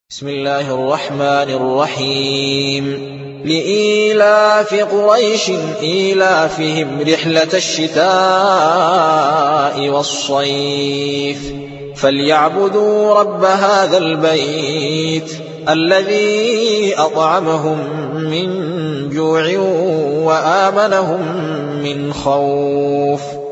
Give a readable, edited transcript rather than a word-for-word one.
بسم الله الرحمن الرحيم لإيلاف قريش إيلافهم رحلة الشتاء والصيف فليعبدوا رب هذا البيت الذي أطعمهم من جوع وآمنهم من خوف